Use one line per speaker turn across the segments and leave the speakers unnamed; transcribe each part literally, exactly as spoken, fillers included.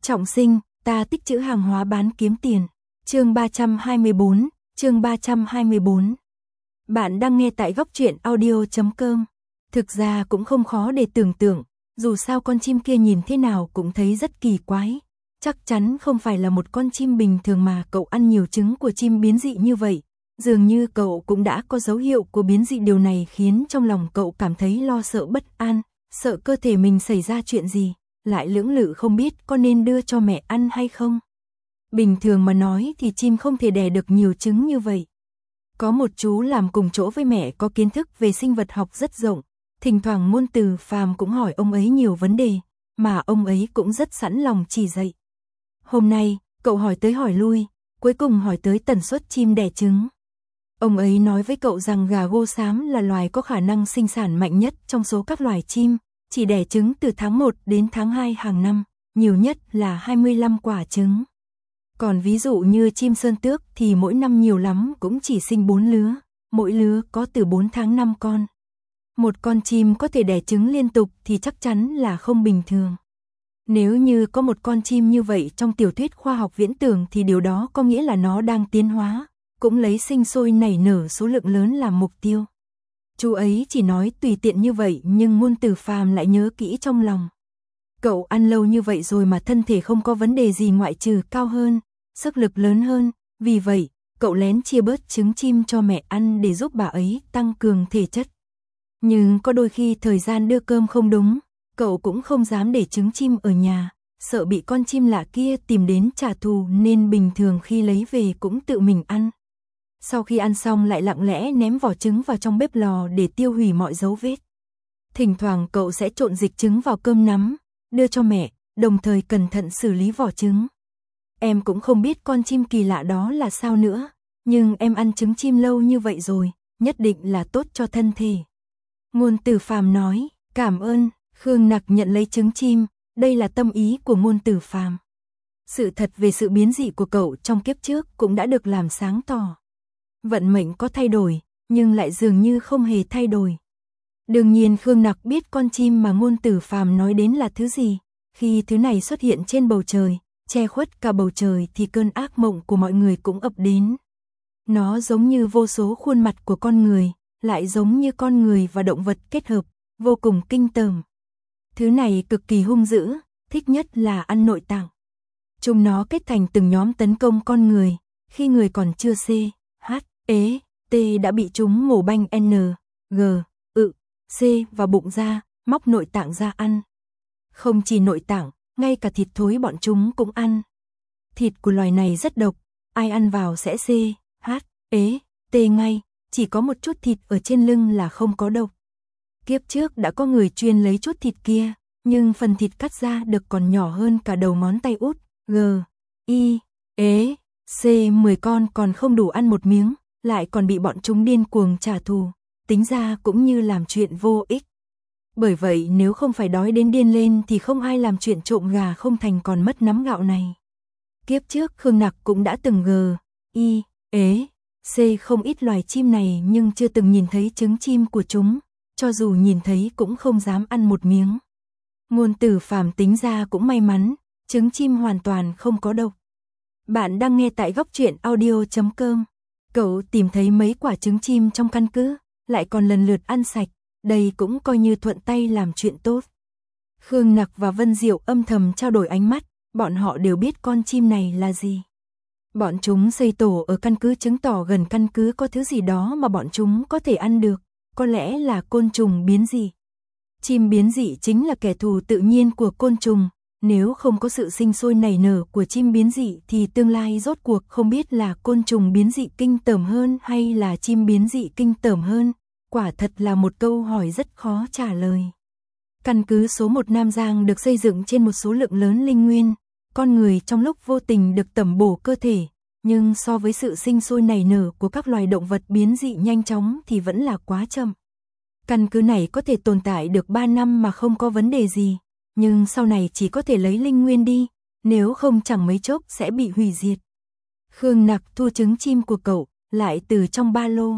Trọng sinh, ta tích trữ hàng hóa bán kiếm tiền. Chương ba trăm hai mươi bốn, chương ba trăm hai mươi bốn. Bạn đang nghe tại góc truyện audio chấm com. Thực ra cũng không khó để tưởng tượng, dù sao con chim kia nhìn thế nào cũng thấy rất kỳ quái. Chắc chắn không phải là một con chim bình thường mà cậu ăn nhiều trứng của chim biến dị như vậy. Dường như cậu cũng đã có dấu hiệu của biến dị, điều này khiến trong lòng cậu cảm thấy lo sợ bất an, sợ cơ thể mình xảy ra chuyện gì, lại lưỡng lự không biết có nên đưa cho mẹ ăn hay không. Bình thường mà nói thì chim không thể đẻ được nhiều trứng như vậy. Có một chú làm cùng chỗ với mẹ có kiến thức về sinh vật học rất rộng, thỉnh thoảng Ngôn Từ Phàm cũng hỏi ông ấy nhiều vấn đề, mà ông ấy cũng rất sẵn lòng chỉ dạy. Hôm nay, cậu hỏi tới hỏi lui, cuối cùng hỏi tới tần suất chim đẻ trứng. Ông ấy nói với cậu rằng gà gô xám là loài có khả năng sinh sản mạnh nhất trong số các loài chim, chỉ đẻ trứng từ tháng một đến tháng hai hàng năm, nhiều nhất là hai mươi lăm quả trứng. Còn ví dụ như chim sơn tước thì mỗi năm nhiều lắm cũng chỉ sinh bốn lứa, mỗi lứa có từ bốn tháng năm con. Một con chim có thể đẻ trứng liên tục thì chắc chắn là không bình thường. Nếu như có một con chim như vậy trong tiểu thuyết khoa học viễn tưởng thì điều đó có nghĩa là nó đang tiến hóa, cũng lấy sinh sôi nảy nở số lượng lớn làm mục tiêu. Chú ấy chỉ nói tùy tiện như vậy nhưng Ngôn Từ Phàm lại nhớ kỹ trong lòng. Cậu ăn lâu như vậy rồi mà thân thể không có vấn đề gì ngoại trừ cao hơn, sức lực lớn hơn, vì vậy, cậu lén chia bớt trứng chim cho mẹ ăn để giúp bà ấy tăng cường thể chất. Nhưng có đôi khi thời gian đưa cơm không đúng, cậu cũng không dám để trứng chim ở nhà, sợ bị con chim lạ kia tìm đến trả thù nên bình thường khi lấy về cũng tự mình ăn. Sau khi ăn xong lại lặng lẽ ném vỏ trứng vào trong bếp lò để tiêu hủy mọi dấu vết. Thỉnh thoảng cậu sẽ trộn dịch trứng vào cơm nắm, đưa cho mẹ, đồng thời cẩn thận xử lý vỏ trứng. Em cũng không biết con chim kỳ lạ đó là sao nữa, nhưng em ăn trứng chim lâu như vậy rồi, nhất định là tốt cho thân thể. Ngôn Từ Phàm nói, cảm ơn. Khương Nặc nhận lấy trứng chim, đây là tâm ý của Ngôn Từ Phàm. Sự thật về sự biến dị của cậu trong kiếp trước cũng đã được làm sáng tỏ. Vận mệnh có thay đổi, nhưng lại dường như không hề thay đổi. Đương nhiên Khương Nặc biết con chim mà Ngôn Từ Phàm nói đến là thứ gì. Khi thứ này xuất hiện trên bầu trời, che khuất cả bầu trời thì cơn ác mộng của mọi người cũng ập đến. Nó giống như vô số khuôn mặt của con người, lại giống như con người và động vật kết hợp, vô cùng kinh tởm. Thứ này cực kỳ hung dữ, thích nhất là ăn nội tạng. Chúng nó kết thành từng nhóm tấn công con người, khi người còn chưa C, H, E, T đã bị chúng mổ banh N, G, ự, C vào bụng ra, móc nội tạng ra ăn. Không chỉ nội tạng, ngay cả thịt thối bọn chúng cũng ăn. Thịt của loài này rất độc, ai ăn vào sẽ C, H, E, T ngay, chỉ có một chút thịt ở trên lưng là không có độc. Kiếp trước đã có người chuyên lấy chút thịt kia, nhưng phần thịt cắt ra được còn nhỏ hơn cả đầu ngón tay út, G, I, E, C mười con còn không đủ ăn một miếng, lại còn bị bọn chúng điên cuồng trả thù, tính ra cũng như làm chuyện vô ích. Bởi vậy nếu không phải đói đến điên lên thì không ai làm chuyện trộm gà không thành còn mất nắm gạo này. Kiếp trước Khương Nặc cũng đã từng G, I, E, C không ít loài chim này nhưng chưa từng nhìn thấy trứng chim của chúng, cho dù nhìn thấy cũng không dám ăn một miếng. Ngôn Từ Phàm tính ra cũng may mắn, trứng chim hoàn toàn không có độc. Bạn đang nghe tại góc truyện audio chấm com. Cậu tìm thấy mấy quả trứng chim trong căn cứ, lại còn lần lượt ăn sạch, đây cũng coi như thuận tay làm chuyện tốt. Khương Nặc và Vân Diệu âm thầm trao đổi ánh mắt, bọn họ đều biết con chim này là gì. Bọn chúng xây tổ ở căn cứ chứng tỏ gần căn cứ có thứ gì đó mà bọn chúng có thể ăn được, có lẽ là côn trùng biến dị. Chim biến dị chính là kẻ thù tự nhiên của côn trùng, nếu không có sự sinh sôi nảy nở của chim biến dị thì tương lai rốt cuộc không biết là côn trùng biến dị kinh tởm hơn hay là chim biến dị kinh tởm hơn, quả thật là một câu hỏi rất khó trả lời. Căn cứ số một Nam Giang được xây dựng trên một số lượng lớn linh nguyên, con người trong lúc vô tình được tẩm bổ cơ thể, nhưng so với sự sinh sôi nảy nở của các loài động vật biến dị nhanh chóng thì vẫn là quá chậm. Căn cứ này có thể tồn tại được ba năm mà không có vấn đề gì, nhưng sau này chỉ có thể lấy linh nguyên đi, nếu không chẳng mấy chốc sẽ bị hủy diệt. Khương Nặc thu trứng chim của cậu, lại từ trong ba lô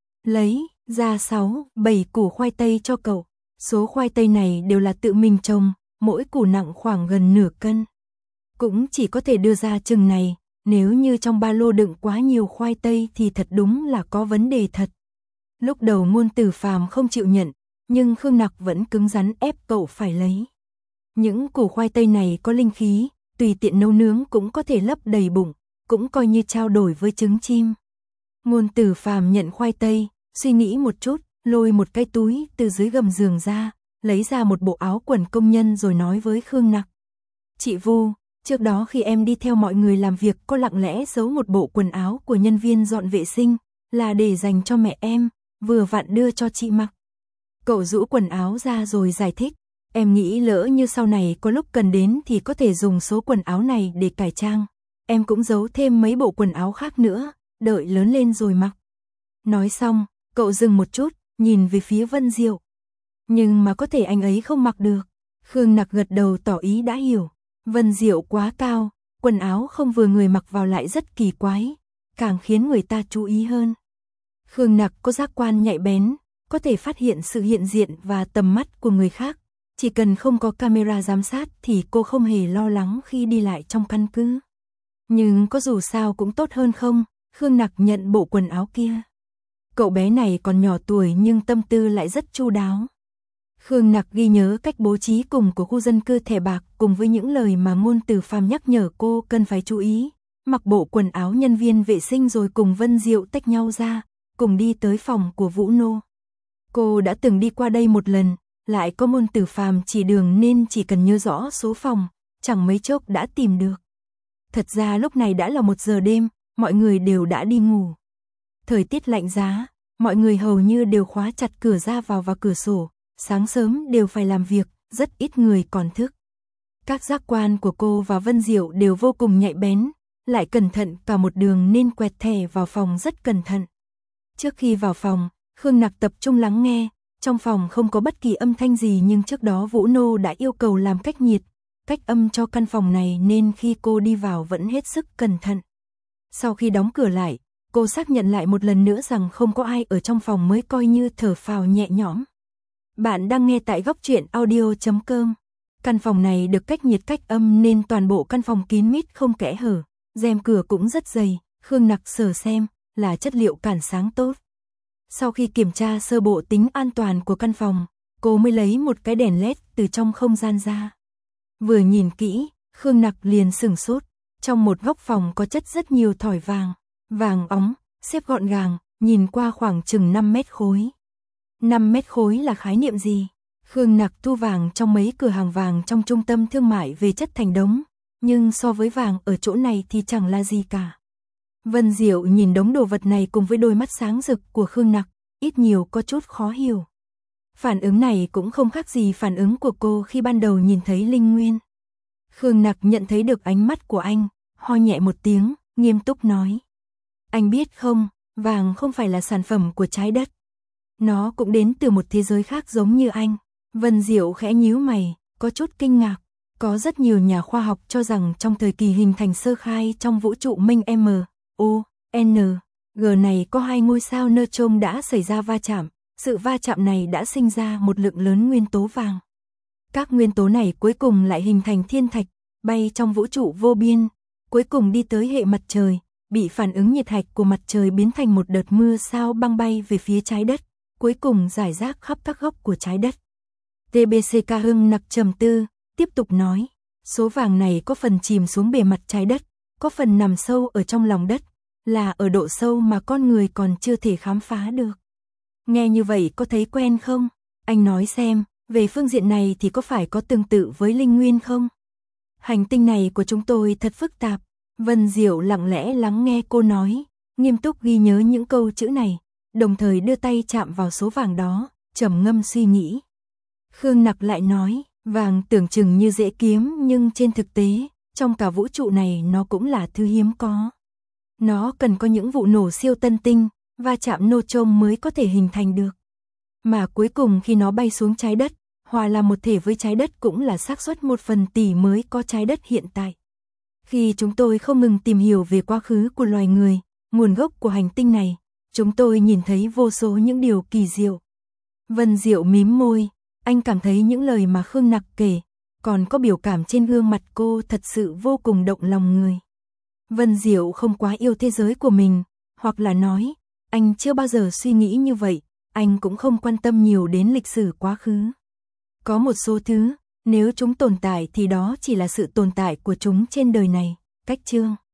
lấy ra sáu, bảy củ khoai tây cho cậu. Số khoai tây này đều là tự mình trồng, mỗi củ nặng khoảng gần nửa cân. cũng chỉ có thể đưa ra chừng này, nếu như trong ba lô đựng quá nhiều khoai tây thì thật đúng là có vấn đề thật. Lúc đầu Ngôn Tử Phàm không chịu nhận, nhưng Khương Nặc vẫn cứng rắn ép cậu phải lấy. Những củ khoai tây này có linh khí, tùy tiện nấu nướng cũng có thể lấp đầy bụng, cũng coi như trao đổi với trứng chim. Ngôn Tử Phàm nhận khoai tây, suy nghĩ một chút, lôi một cái túi từ dưới gầm giường ra, lấy ra một bộ áo quần công nhân rồi nói với Khương Nặc. Chị Vu, trước đó khi em đi theo mọi người làm việc có lặng lẽ giấu một bộ quần áo của nhân viên dọn vệ sinh, là để dành cho mẹ em, vừa vặn đưa cho chị mặc. Cậu rũ quần áo ra rồi giải thích, em nghĩ lỡ như sau này có lúc cần đến thì có thể dùng số quần áo này để cải trang. Em cũng giấu thêm mấy bộ quần áo khác nữa, đợi lớn lên rồi mặc. Nói xong, cậu dừng một chút, nhìn về phía Vân Diệu. Nhưng mà có thể anh ấy không mặc được. Khương Nặc gật đầu tỏ ý đã hiểu. Vân Diệu quá cao, quần áo không vừa người mặc vào lại rất kỳ quái, càng khiến người ta chú ý hơn. Khương Nặc có giác quan nhạy bén, có thể phát hiện sự hiện diện và tầm mắt của người khác. Chỉ cần không có camera giám sát thì cô không hề lo lắng khi đi lại trong căn cứ. Nhưng có dù sao cũng tốt hơn không, Khương Nặc nhận bộ quần áo kia. Cậu bé này còn nhỏ tuổi nhưng tâm tư lại rất chu đáo. Khương Nặc ghi nhớ cách bố trí cùng của khu dân cư thẻ bạc cùng với những lời mà Ngôn Tử Phàm nhắc nhở cô cần phải chú ý. Mặc bộ quần áo nhân viên vệ sinh rồi cùng Vân Diệu tách nhau ra, cùng đi tới phòng của Vũ Nô. Cô đã từng đi qua đây một lần, lại có Ngôn Tử Phàm chỉ đường nên chỉ cần nhớ rõ số phòng, chẳng mấy chốc đã tìm được. Thật ra lúc này đã là một giờ đêm, mọi người đều đã đi ngủ. Thời tiết lạnh giá, mọi người hầu như đều khóa chặt cửa ra vào và cửa sổ, sáng sớm đều phải làm việc, rất ít người còn thức. Các giác quan của cô và Vân Diệu đều vô cùng nhạy bén, lại cẩn thận cả một đường nên quẹt thẻ vào phòng rất cẩn thận. Trước khi vào phòng, Khương Nặc tập trung lắng nghe, trong phòng không có bất kỳ âm thanh gì nhưng trước đó Vũ Nô đã yêu cầu làm cách nhiệt, cách âm cho căn phòng này nên khi cô đi vào vẫn hết sức cẩn thận. Sau khi đóng cửa lại, cô xác nhận lại một lần nữa rằng không có ai ở trong phòng mới coi như thở phào nhẹ nhõm. Bạn đang nghe tại góc truyện audio chấm com. Căn phòng này được cách nhiệt cách âm nên toàn bộ căn phòng kín mít không kẽ hở, rèm cửa cũng rất dày, Khương Nặc sờ xem, là chất liệu cản sáng tốt. Sau khi kiểm tra sơ bộ tính an toàn của căn phòng, cô mới lấy một cái đèn led từ trong không gian ra. Vừa nhìn kỹ, Khương Nặc liền sửng sốt, trong một góc phòng có chất rất nhiều thỏi vàng, vàng óng, xếp gọn gàng, nhìn qua khoảng chừng năm mét khối. năm mét khối là khái niệm gì? Khương Nặc thu vàng trong mấy cửa hàng vàng trong trung tâm thương mại về chất thành đống, nhưng so với vàng ở chỗ này thì chẳng là gì cả. Vân Diệu nhìn đống đồ vật này cùng với đôi mắt sáng rực của Khương Nặc, ít nhiều có chút khó hiểu. Phản ứng này cũng không khác gì phản ứng của cô khi ban đầu nhìn thấy Linh Nguyên. Khương Nặc nhận thấy được ánh mắt của anh, ho nhẹ một tiếng, nghiêm túc nói. Anh biết không, vàng không phải là sản phẩm của trái đất. Nó cũng đến từ một thế giới khác giống như anh. Vân Diệu khẽ nhíu mày, có chút kinh ngạc. Có rất nhiều nhà khoa học cho rằng trong thời kỳ hình thành sơ khai trong vũ trụ minh M, O, N, G này có hai ngôi sao neutron đã xảy ra va chạm. Sự va chạm này đã sinh ra một lượng lớn nguyên tố vàng. Các nguyên tố này cuối cùng lại hình thành thiên thạch, bay trong vũ trụ vô biên, cuối cùng đi tới hệ mặt trời, bị phản ứng nhiệt hạch của mặt trời biến thành một đợt mưa sao băng bay về phía trái đất, cuối cùng rải rác khắp các góc của trái đất. tê bê xê ca Hưng Nặc trầm tư, tiếp tục nói, số vàng này có phần chìm xuống bề mặt trái đất, có phần nằm sâu ở trong lòng đất, là ở độ sâu mà con người còn chưa thể khám phá được. Nghe như vậy có thấy quen không? Anh nói xem, về phương diện này thì có phải có tương tự với Linh Nguyên không? Hành tinh này của chúng tôi thật phức tạp. Vân Diệu lặng lẽ lắng nghe cô nói, nghiêm túc ghi nhớ những câu chữ này, đồng thời đưa tay chạm vào số vàng đó, trầm ngâm suy nghĩ. Khương Nặc lại nói, vàng tưởng chừng như dễ kiếm nhưng trên thực tế, trong cả vũ trụ này nó cũng là thứ hiếm có. Nó cần có những vụ nổ siêu tân tinh, va chạm neutron mới có thể hình thành được. Mà cuối cùng khi nó bay xuống trái đất, hòa làm một thể với trái đất cũng là xác suất một phần tỷ mới có trái đất hiện tại. Khi chúng tôi không ngừng tìm hiểu về quá khứ của loài người, nguồn gốc của hành tinh này, chúng tôi nhìn thấy vô số những điều kỳ diệu. Vân Diệu mím môi, anh cảm thấy những lời mà Khương Nặc kể, còn có biểu cảm trên gương mặt cô thật sự vô cùng động lòng người. Vân Diệu không quá yêu thế giới của mình, hoặc là nói, anh chưa bao giờ suy nghĩ như vậy, anh cũng không quan tâm nhiều đến lịch sử quá khứ. Có một số thứ, nếu chúng tồn tại thì đó chỉ là sự tồn tại của chúng trên đời này. Cách chương